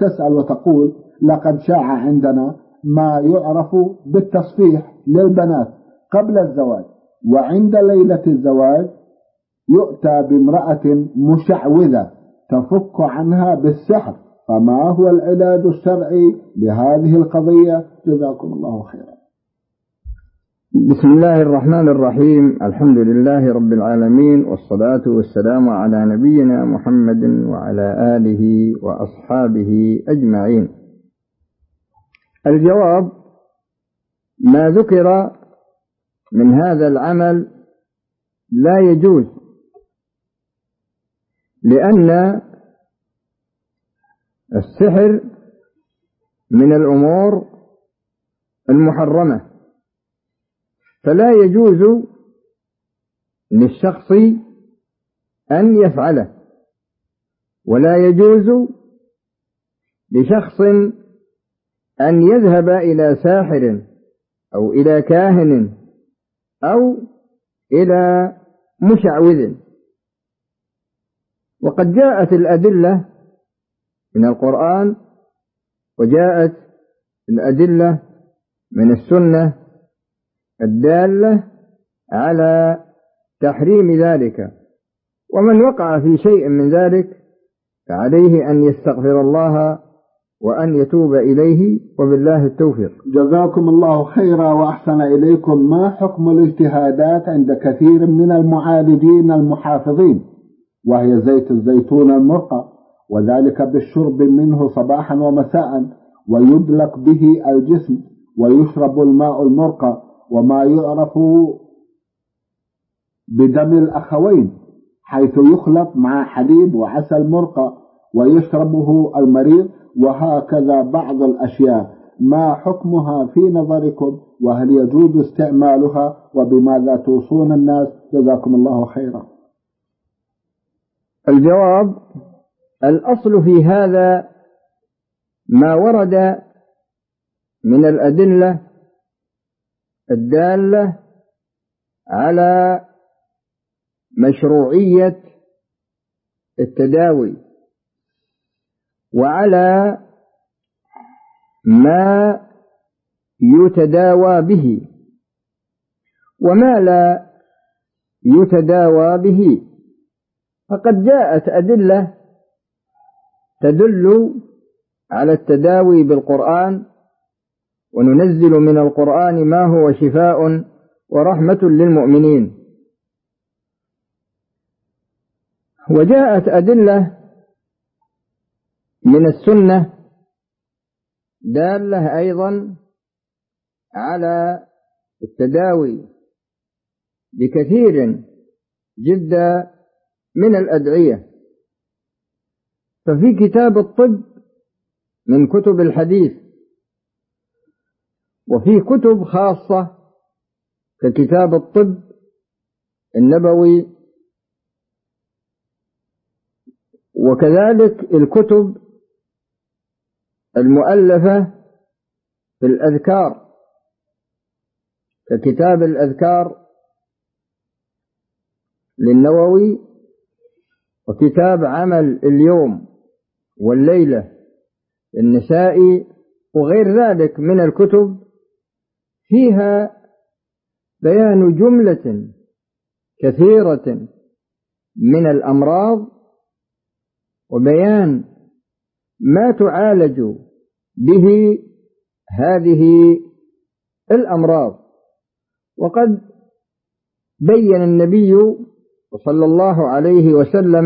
تسأل وتقول لقد شاع عندنا ما يعرف بالتصفيح للبنات قبل الزواج، وعند ليلة الزواج يؤتى بامرأة مشعوذة تفك عنها بالسحر، فما هو العلاج الشرعي لهذه القضية؟ جزاكم الله خيرا. بسم الله الرحمن الرحيم. الحمد لله رب العالمين، والصلاة والسلام على نبينا محمد وعلى آله وأصحابه أجمعين. الجواب: ما ذكر من هذا العمل لا يجوز، لأن السحر من الأمور المحرمة، فلا يجوز للشخص أن يفعله، ولا يجوز لشخص أن يذهب إلى ساحر أو إلى كاهن أو إلى مشعوذ. وقد جاءت الأدلة من القرآن، وجاءت الأدلة من السنة الدالة على تحريم ذلك، ومن وقع في شيء من ذلك فعليه أن يستغفر الله وأن يتوب إليه، وبالله التوفيق. جزاكم الله خيرا وأحسن إليكم. ما حكم الاجتهادات عند كثير من المعالجين المحافظين، وهي زيت الزيتون المرقى، وذلك بالشرب منه صباحا ومساء، ويدلك به الجسم، ويشرب الماء المرقى، وما يعرف بدم الأخوين، حيث يخلط مع حليب وعسل مرقى ويشربه المريض، وهكذا بعض الأشياء. ما حكمها في نظركم؟ وهل يجوز استعمالها؟ وبماذا توصون الناس؟ جزاكم الله خيرا. الجواب: الأصل في هذا ما ورد من الأدلة الدالة على مشروعية التداوي، وعلى ما يتداوى به وما لا يتداوى به. فقد جاءت أدلة تدل على التداوي بالقرآن: وننزل من القرآن ما هو شفاء ورحمة للمؤمنين. وجاءت أدلة من السنة دالة أيضا على التداوي بكثير جدا من الأدعية. ففي كتاب الطب من كتب الحديث، وفي كتب خاصة ككتاب الطب النبوي، وكذلك الكتب المؤلفة في الأذكار ككتاب الأذكار للنووي، وكتاب عمل اليوم والليلة النسائي، وغير ذلك من الكتب، فيها بيان جملة كثيرة من الأمراض، وبيان ما تعالج به هذه الأمراض. وقد بين النبي صلى الله عليه وسلم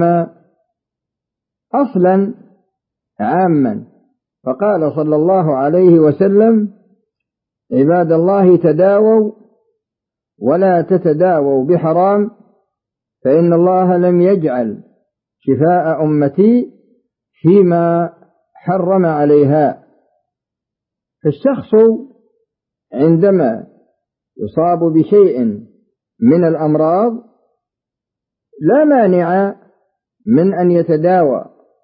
أصلا عاما، فقال صلى الله عليه وسلم: عباد الله تداووا ولا تتداووا بحرام، فإن الله لم يجعل شفاء أمتي فيما حرم عليها. فالشخص عندما يصاب بشيء من الأمراض لا مانع من أن يتداوى،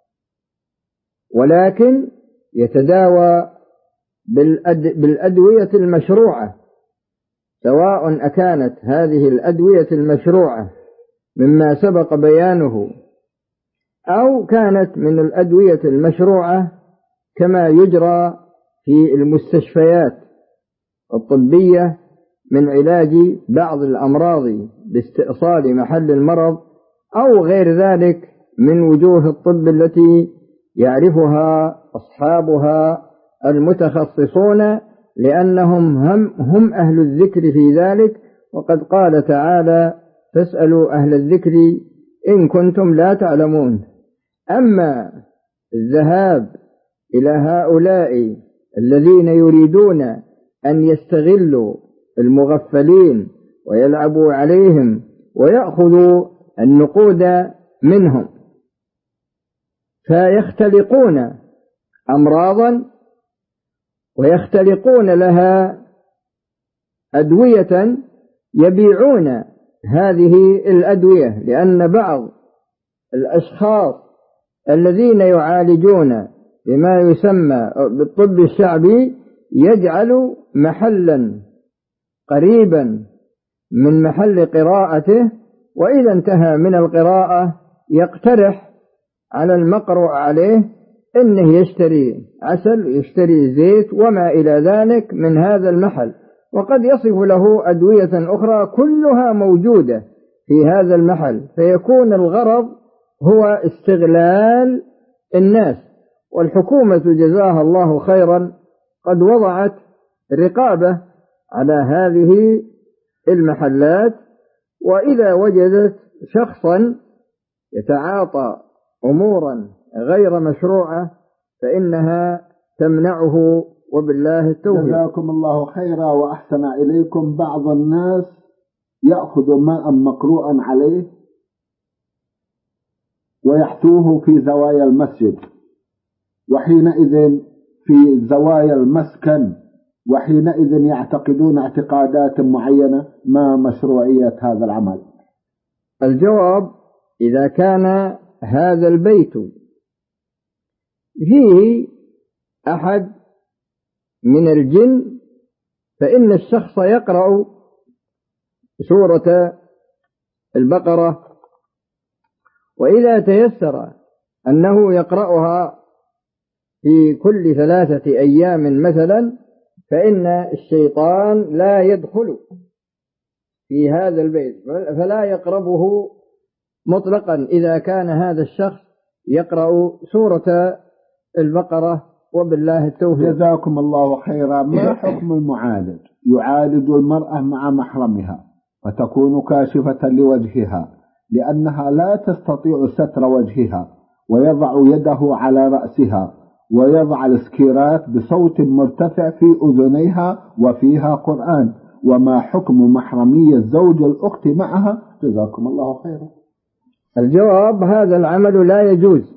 ولكن يتداوى بالأدوية المشروعة، سواء أكانت هذه الأدوية المشروعة مما سبق بيانه، أو كانت من الأدوية المشروعة كما يجرى في المستشفيات الطبية من علاج بعض الأمراض باستئصال محل المرض أو غير ذلك من وجوه الطب التي يعرفها أصحابها المتخصصون، لأنهم هم أهل الذكر في ذلك. وقد قال تعالى: فاسألوا أهل الذكر إن كنتم لا تعلمون. أما الذهاب إلى هؤلاء الذين يريدون أن يستغلوا المغفلين ويلعبوا عليهم ويأخذوا النقود منهم، فيختلقون أمراضا ويختلقون لها أدوية يبيعون هذه الأدوية، لأن بعض الأشخاص الذين يعالجون بما يسمى بالطب الشعبي يجعل محلا قريبا من محل قراءته، وإذا انتهى من القراءة يقترح على المقروء عليه إنه يشتري عسل، يشتري زيت وما إلى ذلك من هذا المحل، وقد يصف له أدوية أخرى كلها موجودة في هذا المحل، فيكون الغرض هو استغلال الناس. والحكومة جزاها الله خيرا قد وضعت رقابة على هذه المحلات، وإذا وجدت شخصا يتعاطى أمورا غير مشروعة فإنها تمنعه، وبالله التوفيق. جزاكم الله خيرا وأحسن إليكم. بعض الناس يأخذ ماء مقروءا عليه ويحثوه في زوايا المسجد، وحينئذ في زوايا المسكن، وحينئذ يعتقدون اعتقادات معينة. ما مشروعية هذا العمل؟ الجواب: إذا كان هذا البيت فيه أحد من الجن فإن الشخص يقرأ سورة البقرة، وإذا تيسر أنه يقرأها في كل 3 أيام مثلا، فإن الشيطان لا يدخل في هذا البيت فلا يقربه مطلقا إذا كان هذا الشخص يقرأ سورة البقرة، وبالله التوفيق. جزاكم الله خيرا. ما حكم المعالج يعالج المرأة مع محرمها فتكون كاشفة لوجهها لأنها لا تستطيع ستر وجهها، ويضع يده على رأسها ويضع السكيرات بصوت مرتفع في أذنيها وفيها قرآن؟ وما حكم محرمية زوج الأخت معها؟ جزاكم الله خيرا. الجواب: هذا العمل لا يجوز.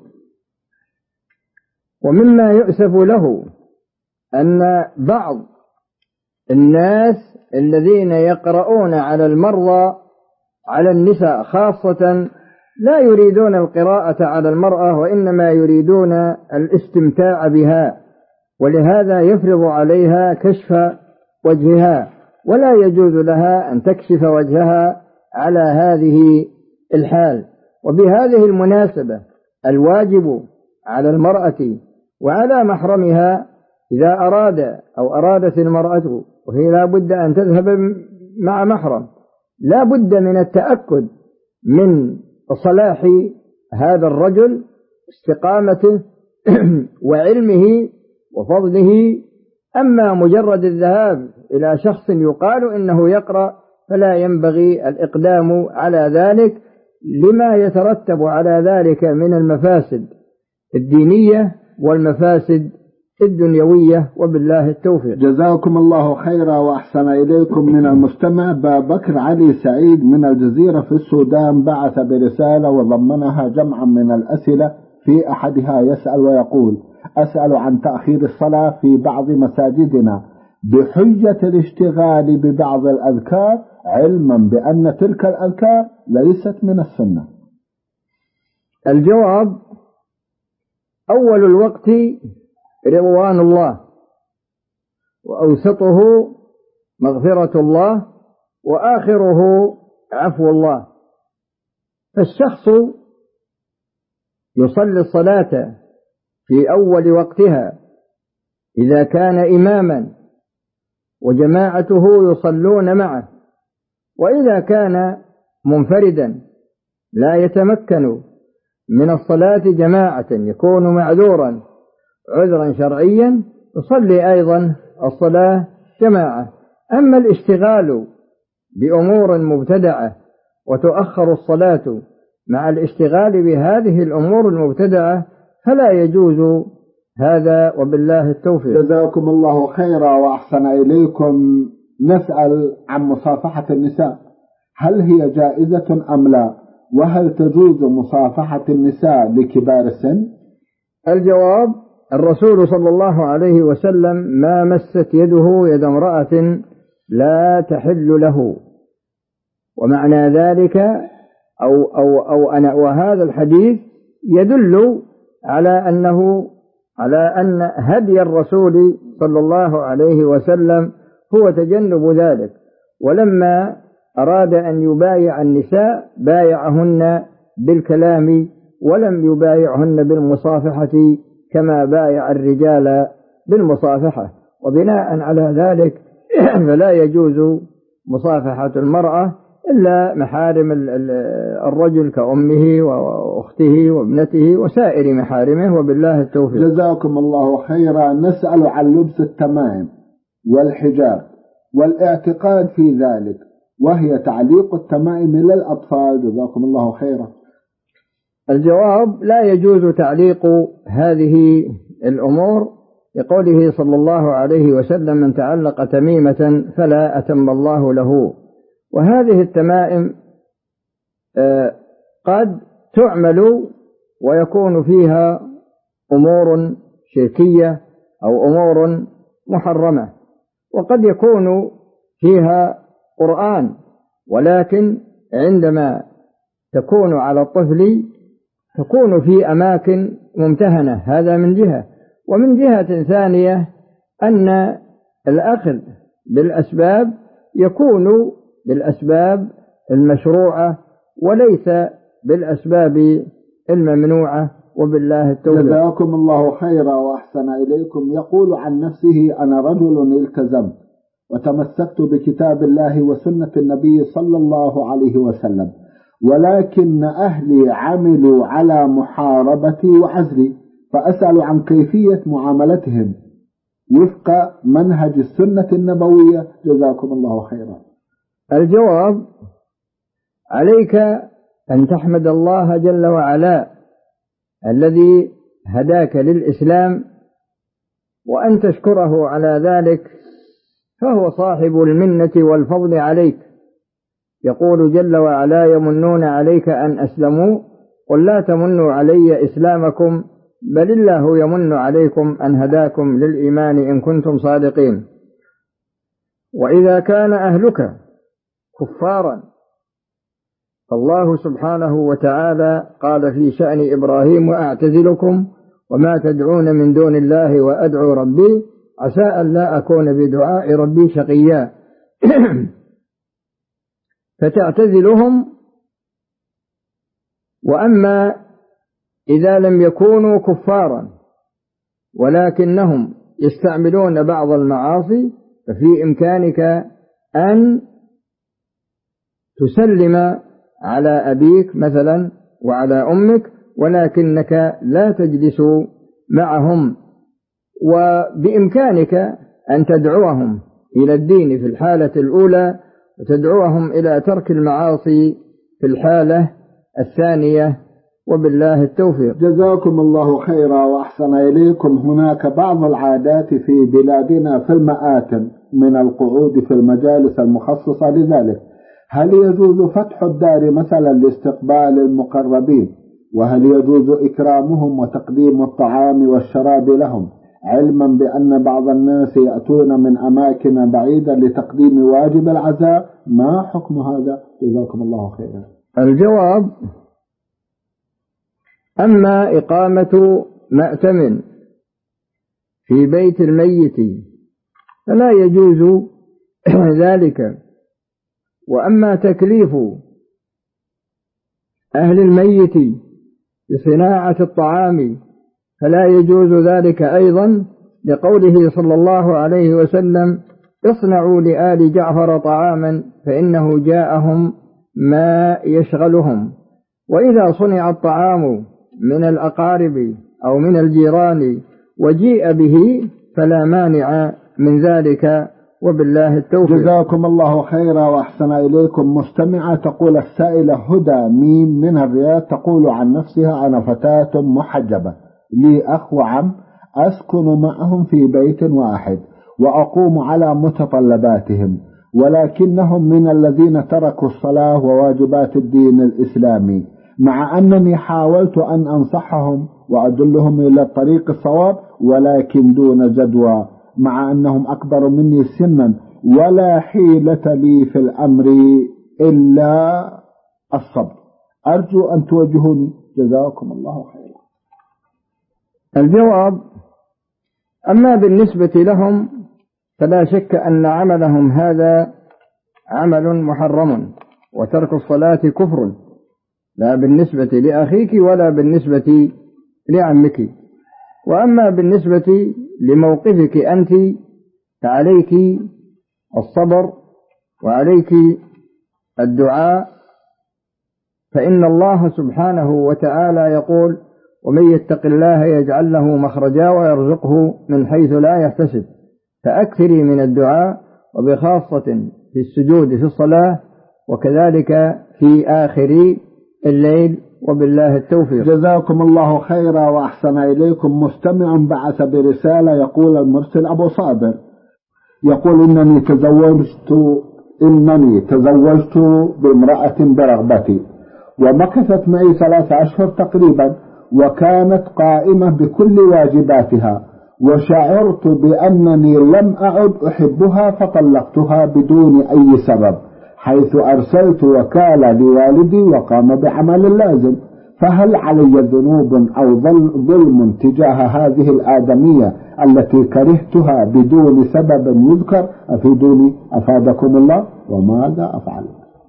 ومما يؤسف له أن بعض الناس الذين يقرؤون على المرضى، على النساء خاصة، لا يريدون القراءة على المرأة وإنما يريدون الاستمتاع بها، ولهذا يفرض عليها كشف وجهها، ولا يجوز لها أن تكشف وجهها على هذه الحال. وبهذه المناسبة الواجب على المرأة وعلى محرمها إذا أراد أو أرادت المرأة وهي لا بد أن تذهب مع محرم، لا بد من التأكد من صلاح هذا الرجل، استقامته وعلمه وفضله. أما مجرد الذهاب إلى شخص يقال إنه يقرأ فلا ينبغي الإقدام على ذلك، لما يترتب على ذلك من المفاسد الدينية والمفاسد الدنيوية، وبالله التوفيق. جزاكم الله خيرا وأحسن إليكم. من المستمع بكر علي سعيد من الجزيرة في السودان بعث برسالة وضمنها جمعا من الأسئلة. في أحدها يسأل ويقول: أسأل عن تأخير الصلاة في بعض مساجدنا بحجة الاشتغال ببعض الأذكار، علما بأن تلك الأذكار ليست من السنة. الجواب: أول الوقت رضوان الله، وأوسطه مغفرة الله، وآخره عفو الله. فالشخص يصلي الصلاة في أول وقتها إذا كان إماما وجماعته يصلون معه، وإذا كان منفردا لا يتمكن من الصلاة جماعة يكون معذورا عذرا شرعيا يصلي أيضا الصلاة جماعة. أما الاشتغال بأمور مبتدعة وتؤخر الصلاة مع الاشتغال بهذه الأمور المبتدعة فلا يجوز هذا، وبالله التوفيق. جزاكم الله خيرا وأحسن إليكم. نسأل عن مصافحة النساء، هل هي جائزة أم لا؟ وهل تجوز مصافحة النساء لكبار السن؟ الجواب: الرسول صلى الله عليه وسلم ما مست يده يد امرأة لا تحل له، ومعنى ذلك وهذا الحديث يدل على أن هدي الرسول صلى الله عليه وسلم هو تجنب ذلك، ولما أراد أن يبايع النساء بايعهن بالكلام ولم يبايعهن بالمصافحة كما بايع الرجال بالمصافحة، وبناء على ذلك فلا يجوز مصافحة المرأة إلا محارم الرجل كأمه وأخته وابنته وسائر محارمه، وبالله التوفيق. جزاكم الله خيرا. نسأل عن لبس التمائم والحجاب والاعتقاد في ذلك، وهي تعليق التمائم للأطفال. جزاكم الله خيرا. الجواب: لا يجوز تعليق هذه الأمور، لقوله صلى الله عليه وسلم: من تعلق تميمة فلا أتم الله له. وهذه التمائم قد تعمل ويكون فيها أمور شركية أو أمور محرمة، وقد يكون فيها قرآن، ولكن عندما تكون على الطفل تكون في أماكن ممتهنة، هذا من جهة. ومن جهة ثانية أن الأخذ بالأسباب يكون بالأسباب المشروعة وليس بالأسباب الممنوعة، وبالله التوفيق. جزاكم الله خيرا وأحسن إليكم. يقول عن نفسه: أنا رجل التزمت وتمسكت بكتاب الله وسنة النبي صلى الله عليه وسلم، ولكن أهلي عملوا على محاربتي وعزلي، فأسأل عن كيفية معاملتهم وفق منهج السنة النبوية. جزاكم الله خيرا. الجواب: عليك أن تحمد الله جل وعلا الذي هداك للإسلام، وأن تشكره على ذلك، فهو صاحب المنة والفضل عليك. يقول جل وعلا: يمنون عليك أن أسلموا، قل لا تمنوا علي إسلامكم بل الله يمن عليكم أن هداكم للإيمان إن كنتم صادقين. وإذا كان أهلك كفارا فالله سبحانه وتعالى قال في شأن إبراهيم: وأعتزلكم وما تدعون من دون الله وأدعو ربي عسى أن لا أكون بدعاء ربي شقيا. فتعتزلهم. وأما إذا لم يكونوا كفارا ولكنهم يستعملون بعض المعاصي ففي إمكانك أن تسلم على أبيك مثلا وعلى أمك، ولكنك لا تجلس معهم، وبإمكانك أن تدعوهم إلى الدين في الحالة الأولى وتدعوهم إلى ترك المعاصي في الحالة الثانية، وبالله التوفيق. جزاكم الله خيرا وأحسن إليكم. هناك بعض العادات في بلادنا في المآتم من القعود في المجالس المخصصة لذلك، هل يجوز فتح الدار مثلا لاستقبال المقربين؟ وهل يجوز إكرامهم وتقديم الطعام والشراب لهم، علما بأن بعض الناس يأتون من أماكن بعيدة لتقديم واجب العزاء؟ ما حكم هذا؟ جزاكم الله خيرا. الجواب: أما إقامة مأتم في بيت الميت فلا يجوز ذلك، وأما تكليف أهل الميت بصناعة الطعام فلا يجوز ذلك أيضا، لقوله صلى الله عليه وسلم: اصنعوا لآل جعفر طعاما فإنه جاءهم ما يشغلهم. وإذا صنع الطعام من الأقارب أو من الجيران وجيء به فلا مانع من ذلك، وبالله التوفيق. جزاكم الله خيرا وأحسن إليكم. مستمعة تقول السائلة هدى ميم من الرياض، تقول عن نفسها: أنا فتاة محجبة، لي أخ وعم، أسكن معهم في بيت واحد وأقوم على متطلباتهم، ولكنهم من الذين تركوا الصلاة وواجبات الدين الإسلامي، مع أنني حاولت أن أنصحهم وأدلهم إلى الطريق الصواب، ولكن دون جدوى، مع أنهم أكبر مني سنا، ولا حيلة لي في الأمر إلا الصبر. أرجو أن توجهوني، جزاكم الله خيرا. الجواب: أما بالنسبة لهم فلا شك أن عملهم هذا عمل محرم، وترك الصلاة كفر، لا بالنسبة لأخيك ولا بالنسبة لعمك. وأما بالنسبة لموقفك أنت فعليك الصبر وعليك الدعاء، فإن الله سبحانه وتعالى يقول: ومن يتق الله يجعل له مخرجا ويرزقه من حيث لا يحتسب. فأكثري من الدعاء، وبخاصة في السجود في الصلاة، وكذلك في آخر الليل، وبالله التوفيق. جزاكم الله خيرا وأحسن إليكم. مستمع بعث برسالة يقول المرسل أبو صابر، يقول: إنني تزوجت بامرأة برغبتي، ومكثت معي 3 أشهر تقريبا، وكانت قائمة بكل واجباتها، وشعرت بأنني لم أعد أحبها فطلقتها بدون أي سبب، حيث أرسلت وكالة لوالدي وقام بعمل اللازم، فهل علي ذنوب أو ظلم تجاه هذه الآدمية التي كرهتها بدون سبب يذكر؟ أفيدوني أفادكم الله، وماذا أفعل؟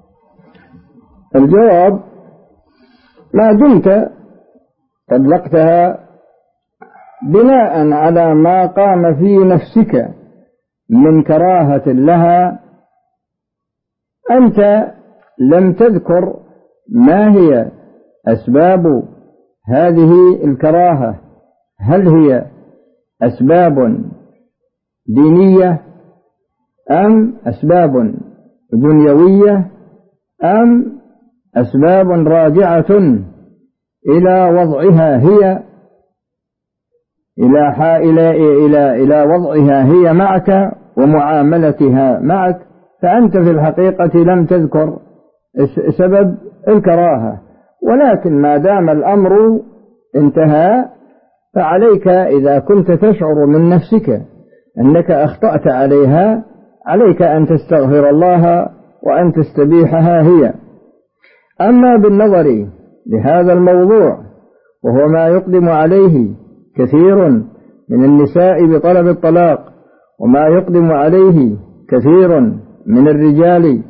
الجواب: ما دمت طلقتها بناء على ما قام في نفسك من كراهة لها، أنت لم تذكر ما هي أسباب هذه الكراهة، هل هي أسباب دينية أم أسباب دنيوية أم أسباب راجعة إلى وضعها هي إلى وضعها هي معك ومعاملتها معك. فأنت في الحقيقة لم تذكر سبب الكراهة، ولكن ما دام الأمر انتهى فعليك إذا كنت تشعر من نفسك أنك أخطأت عليها، عليك أن تستغفر الله وأن تستبيحها هي. أما بالنظر لهذا الموضوع، وهو ما يقدم عليه كثير من النساء بطلب الطلاق، وما يقدم عليه كثير من الرجال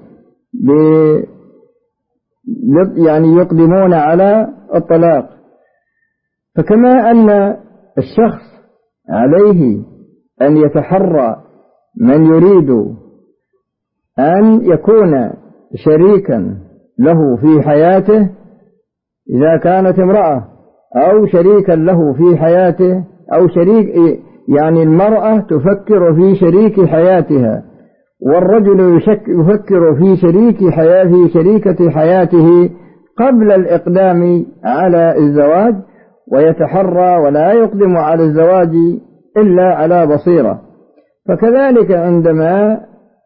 يعني يقدمون على الطلاق، فكما أن الشخص عليه أن يتحرى من يريد أن يكون شريكا له في حياته إذا كانت امرأة، أو شريكا له في حياته، أو شريك يعني المرأة تفكر في شريك حياتها، والرجل يفكر في شريكة حياته قبل الإقدام على الزواج، ويتحرى ولا يقدم على الزواج إلا على بصيرة. فكذلك عندما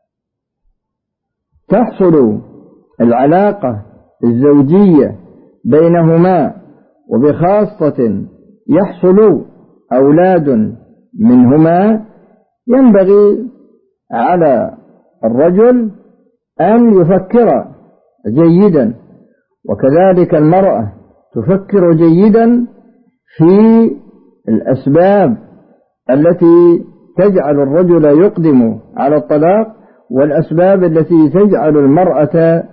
تحصل العلاقة الزوجية بينهما، وبخاصة يحصل أولاد منهما، ينبغي على الرجل أن يفكر جيدا، وكذلك المرأة تفكر جيدا في الأسباب التي تجعل الرجل يقدم على الطلاق، والأسباب التي تجعل المرأة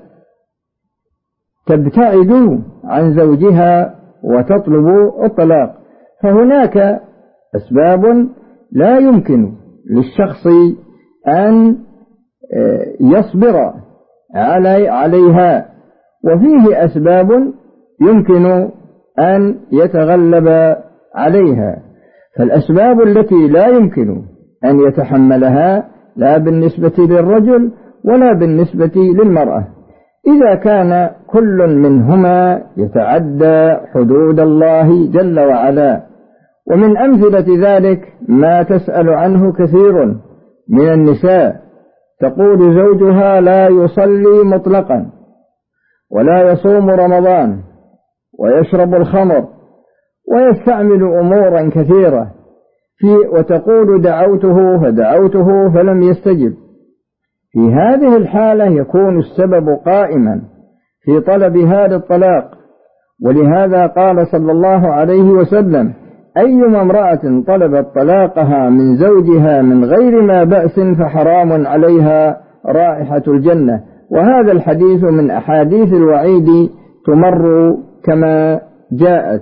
تبتعد عن زوجها وتطلب الطلاق. فهناك أسباب لا يمكن للشخص أن يصبر عليها، وفيه أسباب يمكن أن يتغلب عليها. فالأسباب التي لا يمكن أن يتحملها لا بالنسبة للرجل ولا بالنسبة للمرأة، إذا كان كل منهما يتعدى حدود الله جل وعلا. ومن أمثلة ذلك ما تسأل عنه كثير من النساء، تقول زوجها لا يصلي مطلقا ولا يصوم رمضان ويشرب الخمر ويستعمل أمورا كثيرة وتقول دعوته فدعوته فلم يستجب. في هذه الحالة يكون السبب قائما في طلبها للطلاق، ولهذا قال صلى الله عليه وسلم: أيما امرأة طلبت طلاقها من زوجها من غير ما بأس فحرام عليها رائحة الجنة. وهذا الحديث من أحاديث الوعيد تمر كما جاءت.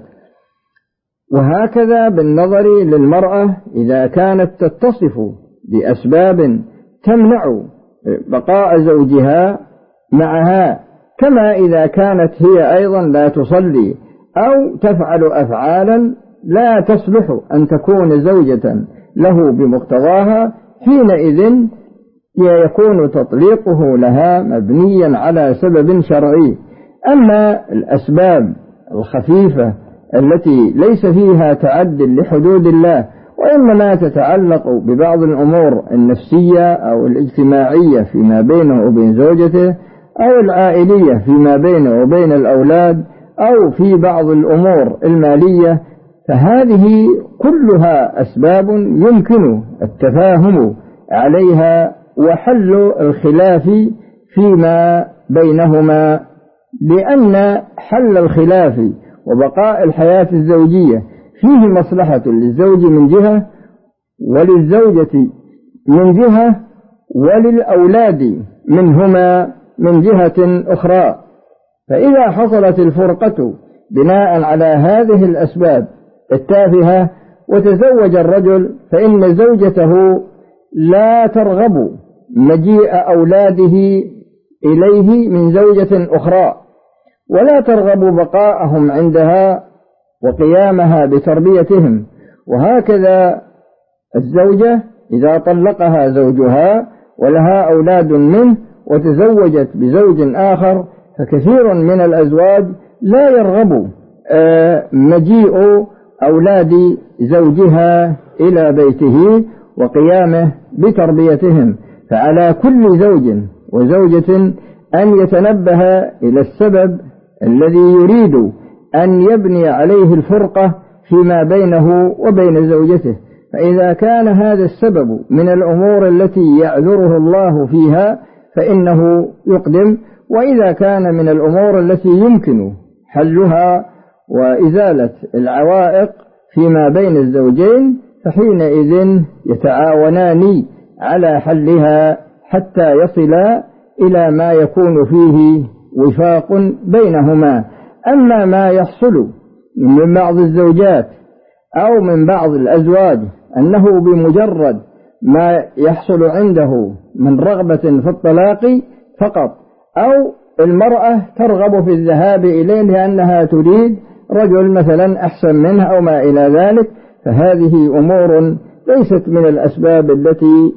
وهكذا بالنظر للمرأة إذا كانت تتصف بأسباب تمنع بقاء زوجها معها، كما إذا كانت هي أيضا لا تصلي أو تفعل أفعالا لا تصلح أن تكون زوجة له بمقتضاها، حينئذ يكون تطليقه لها مبنيا على سبب شرعي. أما الأسباب الخفيفة التي ليس فيها تعد لحدود الله، وإنما تتعلق ببعض الأمور النفسية أو الاجتماعية فيما بينه وبين زوجته، أو العائلية فيما بينه وبين الأولاد، أو في بعض الأمور المالية، فهذه كلها أسباب يمكن التفاهم عليها وحل الخلاف فيما بينهما، لأن حل الخلاف وبقاء الحياة الزوجية فيه مصلحة للزوج من جهة، وللزوجة من جهة، وللأولاد منهما من جهة أخرى. فإذا حصلت الفرقة بناء على هذه الأسباب التافهة وتزوج الرجل، فإن زوجته لا ترغب مجيء أولاده إليه من زوجة أخرى، ولا ترغب بقاءهم عندها وقيامها بتربيتهم. وهكذا الزوجة إذا طلقها زوجها ولها أولاد منه وتزوجت بزوج آخر، فكثير من الأزواج لا يرغب مجيء أولاد زوجها إلى بيته وقيامه بتربيتهم. فعلى كل زوج وزوجة أن يتنبه إلى السبب الذي يريد أن يبني عليه الفرقة فيما بينه وبين زوجته. فإذا كان هذا السبب من الأمور التي يعذره الله فيها فإنه يقدم، وإذا كان من الأمور التي يمكن حلها وإزالة العوائق فيما بين الزوجين فحينئذ يتعاونان على حلها حتى يصلا إلى ما يكون فيه وفاق بينهما. أما ما يحصل من بعض الزوجات أو من بعض الأزواج أنه بمجرد ما يحصل عنده من رغبة في الطلاق فقط، أو المرأة ترغب في الذهاب إليه لأنها تريد رجل مثلا أحسن منها أو ما إلى ذلك، فهذه أمور ليست من الأسباب التي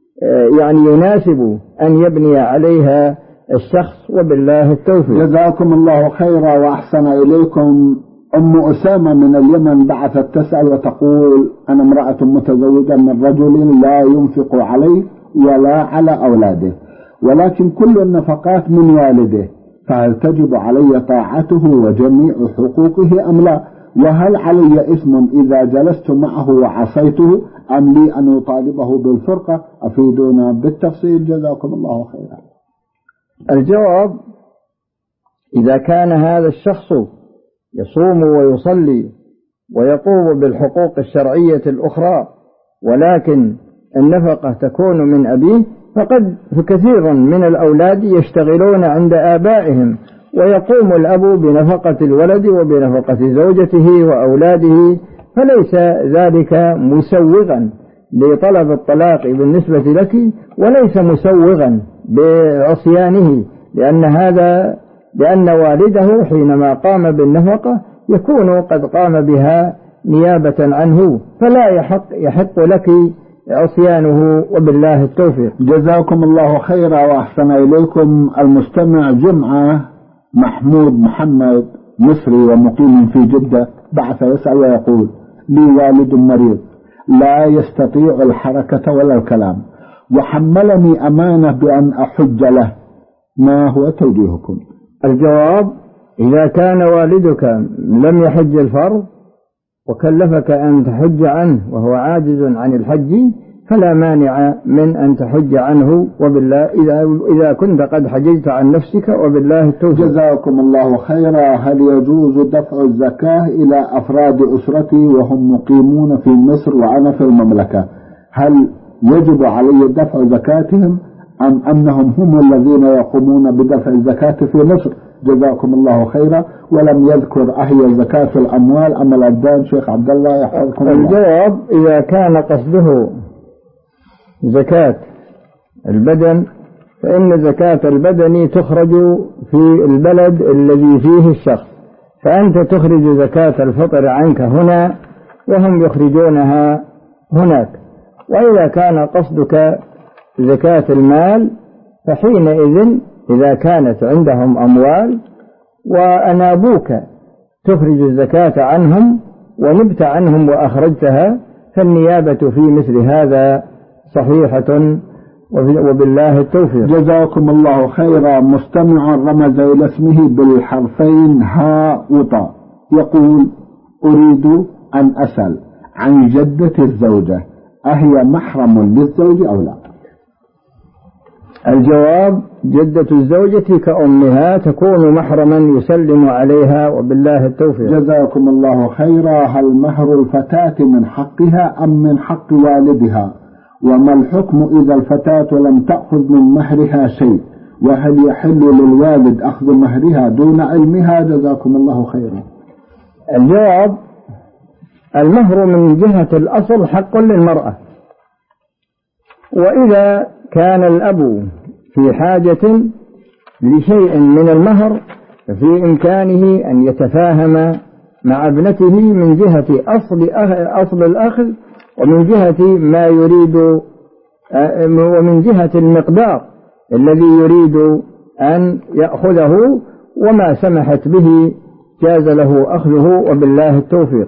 يناسب أن يبني عليها الشخص، وبالله التوفيق. جزاكم الله خيرا وأحسن إليكم. أم أسامة من اليمن بعثت تسأل وتقول: أنا امرأة متزوجة من رجل لا ينفق علي ولا على أولاده، ولكن كل النفقات من والده، فهل تجب علي طاعته وجميع حقوقه أم لا؟ وهل علي إثم إذا جلست معه وعصيته أم لي أن أطالبه بالفرقة؟ أفيدونا بالتفصيل جزاكم الله خيرا. الجواب: إذا كان هذا الشخص يصوم ويصلي ويقوم بالحقوق الشرعية الأخرى ولكن النفقة تكون من أبيه، فقد كثير من الأولاد يشتغلون عند آبائهم، ويقوم الأب بنفقة الولد وبنفقة زوجته وأولاده، فليس ذلك مسوغا لطلب الطلاق بالنسبة لك وليس مسوغا بعصيانه، لأن والده حينما قام بالنفقة يكون قد قام بها نيابة عنه، فلا يحق لك عصيانه، وبالله التوفيق. جزاكم الله خيرا وأحسن إليكم. المستمع جمعة محمود محمد مصري ومقيم في جدة بعث يسأل ويقول: لي والد مريض لا يستطيع الحركة ولا الكلام، وحملني أمانة بأن أحج له، ما هو توجيهكم؟ الجواب: إذا كان والدك لم يحج الفرض وكلفك أن تحج عنه وهو عاجز عن الحج فلا مانع من أن تحج عنه، وبالله إذا كنت قد حججت عن نفسك، وبالله التوفيق. جزاكم الله خيرا. هل يجوز دفع الزكاة إلى أفراد أسرتي وهم مقيمون في مصر وأنا في المملكة؟ هل يجب علي دفع زكاتهم أم أنهم هم الذين يقومون بدفع الزكاة في مصر؟ جزاكم الله خيرا. ولم يذكر أهي زكاة الأموال أم الأبدان. شيخ عبد الله يحفظكم الله. الجواب: إذا كان قصده زكاة البدن فإن زكاة البدن تخرج في البلد الذي فيه الشخص، فأنت تخرج زكاة الفطر عنك هنا وهم يخرجونها هناك. وإذا كان قصدك زكاة المال فحينئذ إذا كانت عندهم أموال وأنابوك تخرج الزكاة عنهم ونبت عنهم وأخرجتها، فالنيابة في مثل هذا صحيحة، وبالله التوفيق. جزاكم الله خيرا. مستمع رمز إلى اسمه بالحرفين هاء وطاء يقول: أريد أن أسأل عن جدة الزوجة، أهي محرم للزوج أو لا؟ الجواب: جدة الزوجة كأمها تكون محرما يسلم عليها، وبالله التوفيق. جزاكم الله خيرا. هل مهر الفتاة من حقها أم من حق والدها؟ وما الحكم إذا الفتاة لم تأخذ من مهرها شيء؟ وهل يحل للوالد أخذ مهرها دون علمها؟ جزاكم الله خيرا. الجواب: المهر من جهة الأصل حق للمرأة، وإذا كان الأب في حاجة لشيء من المهر ففي إمكانه أن يتفاهم مع ابنته من جهة أصل الأخذ، ومن جهة ما يريد، ومن جهة المقدار الذي يريد أن يأخذه، وما سمحت به جاز له أخذه، وبالله التوفيق.